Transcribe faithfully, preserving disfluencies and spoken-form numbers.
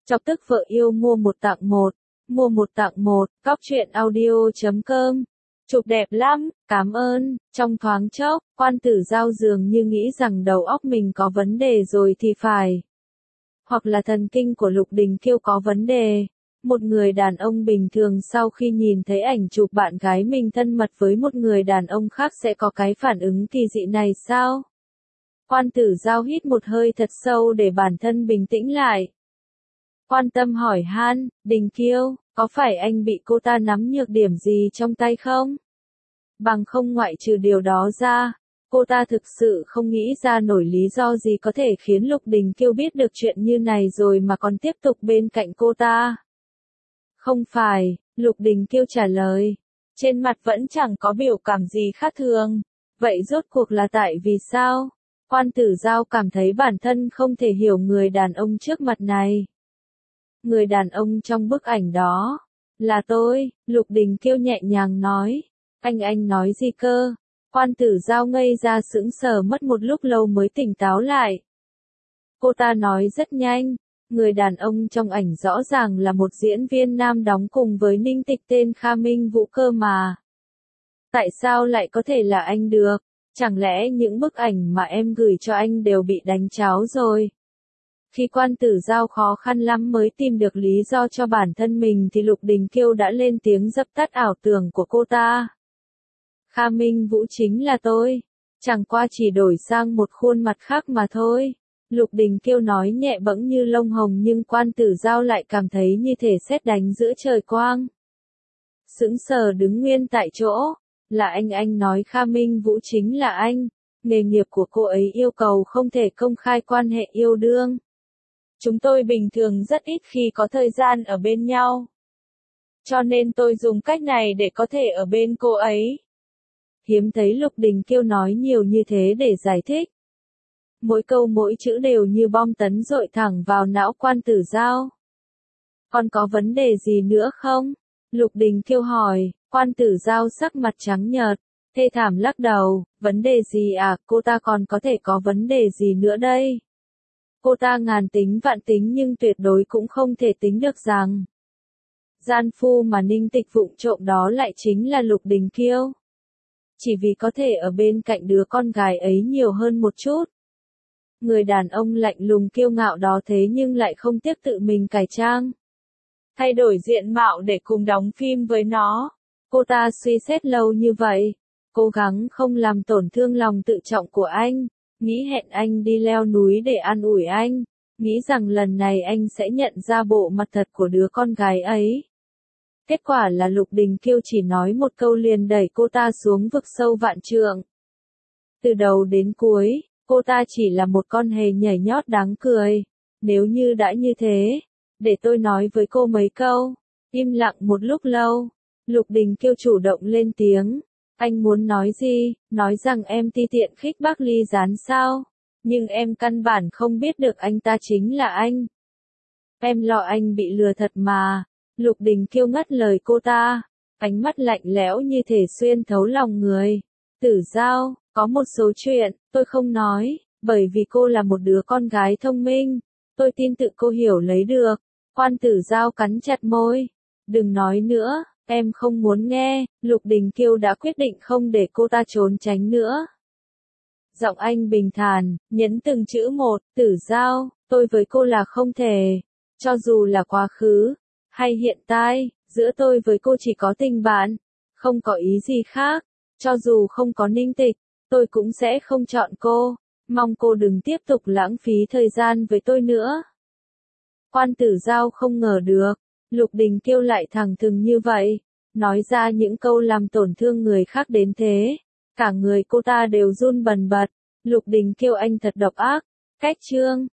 Chọc tức vợ yêu mua một tặng một, mua một tặng một, cóc truyện audio chấm com. Chụp đẹp lắm, cảm ơn. Trong thoáng chốc, Quan Tử Giao dường như nghĩ rằng đầu óc mình có vấn đề rồi thì phải. Hoặc là thần kinh của Lục Đình Kiêu có vấn đề. Một người đàn ông bình thường sau khi nhìn thấy ảnh chụp bạn gái mình thân mật với một người đàn ông khác sẽ có cái phản ứng kỳ dị này sao? Quan Tử Giao hít một hơi thật sâu để bản thân bình tĩnh lại. Quan tâm hỏi han, Đình Kiêu, có phải anh bị cô ta nắm nhược điểm gì trong tay không? Bằng không ngoại trừ điều đó ra, cô ta thực sự không nghĩ ra nổi lý do gì có thể khiến Lục Đình Kiêu biết được chuyện như này rồi mà còn tiếp tục bên cạnh cô ta. Không phải, Lục Đình Kiêu trả lời. Trên mặt vẫn chẳng có biểu cảm gì khác thường. Vậy rốt cuộc là tại vì sao? Quan Tử Giao cảm thấy bản thân không thể hiểu người đàn ông trước mặt này. Người đàn ông trong bức ảnh đó là tôi, Lục Đình Kiêu nhẹ nhàng nói. Anh anh nói gì cơ? Quan Tử Giao ngây ra sững sờ mất một lúc lâu mới tỉnh táo lại. Cô ta nói rất nhanh, người đàn ông trong ảnh rõ ràng là một diễn viên nam đóng cùng với Ninh Tịch tên Kha Minh Vũ cơ mà. Tại sao lại có thể là anh được? Chẳng lẽ những bức ảnh mà em gửi cho anh đều bị đánh tráo rồi? Khi Quan Tử Giao khó khăn lắm mới tìm được lý do cho bản thân mình thì Lục Đình Kiêu đã lên tiếng dập tắt ảo tưởng của cô ta. Kha Minh Vũ chính là tôi, chẳng qua chỉ đổi sang một khuôn mặt khác mà thôi. Lục Đình Kiêu nói nhẹ bẫng như lông hồng nhưng Quan Tử Giao lại cảm thấy như thể sét đánh giữa trời quang. Sững sờ đứng nguyên tại chỗ, là anh anh nói Kha Minh Vũ chính là anh, nghề nghiệp của cô ấy yêu cầu không thể công khai quan hệ yêu đương. Chúng tôi bình thường rất ít khi có thời gian ở bên nhau. Cho nên tôi dùng cách này để có thể ở bên cô ấy. Hiếm thấy Lục Đình Kiêu nói nhiều như thế để giải thích. Mỗi câu mỗi chữ đều như bom tấn dội thẳng vào não Quan Tử Giao. Còn có vấn đề gì nữa không? Lục Đình Kiêu hỏi. Quan Tử Giao sắc mặt trắng nhợt, thê thảm lắc đầu. Vấn đề gì à? Cô ta còn có thể có vấn đề gì nữa đây? Cô ta ngàn tính vạn tính nhưng tuyệt đối cũng không thể tính được rằng gian phu mà Ninh Tịch vụng trộm đó lại chính là Lục Đình Kiêu. Chỉ vì có thể ở bên cạnh đứa con gái ấy nhiều hơn một chút. Người đàn ông lạnh lùng kiêu ngạo đó thế nhưng lại không tiếc tự mình cải trang, thay đổi diện mạo để cùng đóng phim với nó. Cô ta suy xét lâu như vậy, cố gắng không làm tổn thương lòng tự trọng của anh, nghĩ hẹn anh đi leo núi để an ủi anh, nghĩ rằng lần này anh sẽ nhận ra bộ mặt thật của đứa con gái ấy. Kết quả là Lục Đình Kiêu chỉ nói một câu liền đẩy cô ta xuống vực sâu vạn trượng. Từ đầu đến cuối, cô ta chỉ là một con hề nhảy nhót đáng cười. Nếu như đã như thế, để tôi nói với cô mấy câu. Im lặng một lúc lâu, Lục Đình Kiêu chủ động lên tiếng. Anh muốn nói gì? Nói rằng em ti tiện khích bác Ly Gián sao? Nhưng em căn bản không biết được anh ta chính là anh. Em lo anh bị lừa thật mà. Lục Đình Kiêu ngắt lời cô ta, ánh mắt lạnh lẽo như thể xuyên thấu lòng người. Tử Giao, có một số chuyện, tôi không nói, bởi vì cô là một đứa con gái thông minh, tôi tin tự cô hiểu lấy được. Quan Tử Giao cắn chặt môi, đừng nói nữa, em không muốn nghe. Lục Đình Kiêu đã quyết định không để cô ta trốn tránh nữa. Giọng anh bình thản, nhấn từng chữ một. Tử Giao, tôi với cô là không thể, cho dù là quá khứ hay hiện tại, giữa tôi với cô chỉ có tình bạn, không có ý gì khác. Cho dù không có Ninh Tịch, tôi cũng sẽ không chọn cô. Mong cô đừng tiếp tục lãng phí thời gian với tôi nữa. Quan Tử Giao không ngờ được, Lục Đình Kiêu lại thẳng thừng như vậy, nói ra những câu làm tổn thương người khác đến thế. Cả người cô ta đều run bần bật. Lục Đình Kiêu anh thật độc ác. Cách chương